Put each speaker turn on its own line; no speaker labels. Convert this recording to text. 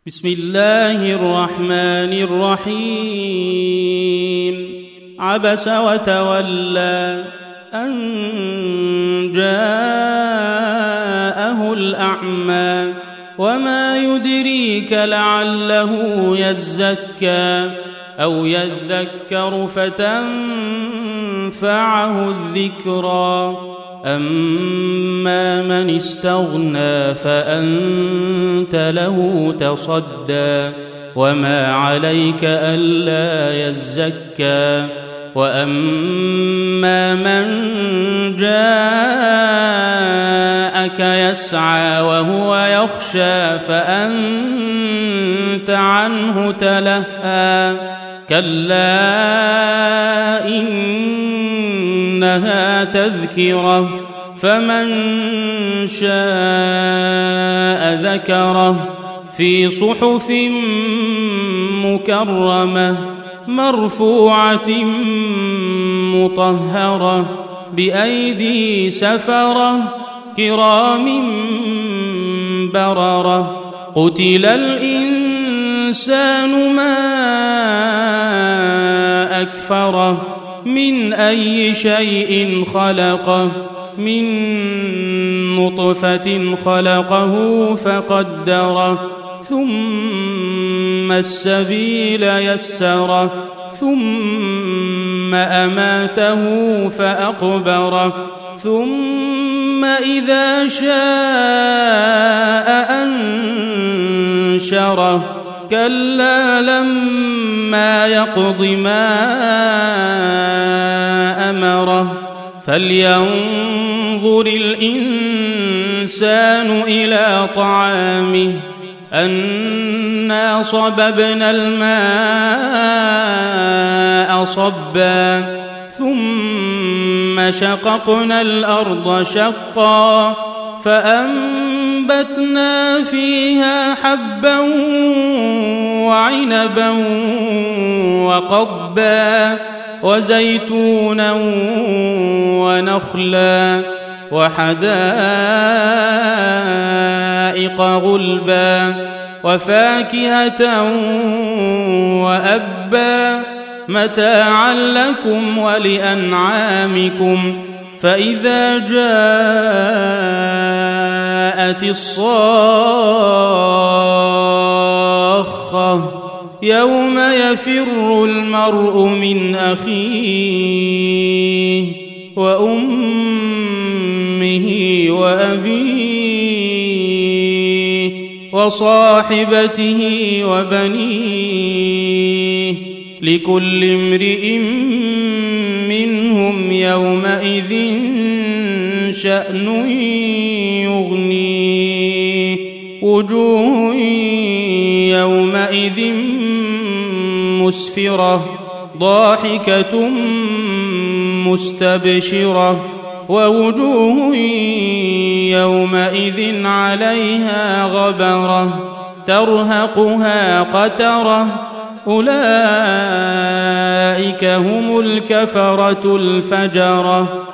بسم الله الرحمن الرحيم عبس وتولى أن جاءه الأعمى وما يدريك لعله يزكى أو يذكر فتنفعه الذكرى أما من استغنى فأنت له تصدى وما عليك ألا يزكى وأما من جاءك يسعى وهو يخشى فأنت عنه تلهى كلا إنها تذكرة فمن شاء ذكره في صحف مكرمة مرفوعة مطهرة بأيدي سفرة كرام بررة قتل الإنسان ما أكفره من أي شيء خلقه من نطفة خلقه فقدره ثم السبيل يسره ثم أماته فأقبره ثم إذا شاء أنشره كلا لما يقض ما أمره فلينظر الإنسان إلى طعامه أنا صببنا الماء صبا ثم شققنا الأرض شقا فأنبتنا فيها حبا وعنبا وقضبا وزيتونا ونخلا وحدائق غلبا وفاكهة وأبا متاعا لكم ولأنعامكم فإذا جاءت الصاخة يوم يفر المرء من أخيه وأمه وأبيه وصاحبته وبنيه لكل امرئ منهم يومئذ شأن يغنيه وجوه يومئذ مسفرة ضاحكة مستبشرة ووجوه يومئذ عليها غبرة ترهقها قترة أولئك هم الكفرة الفجرة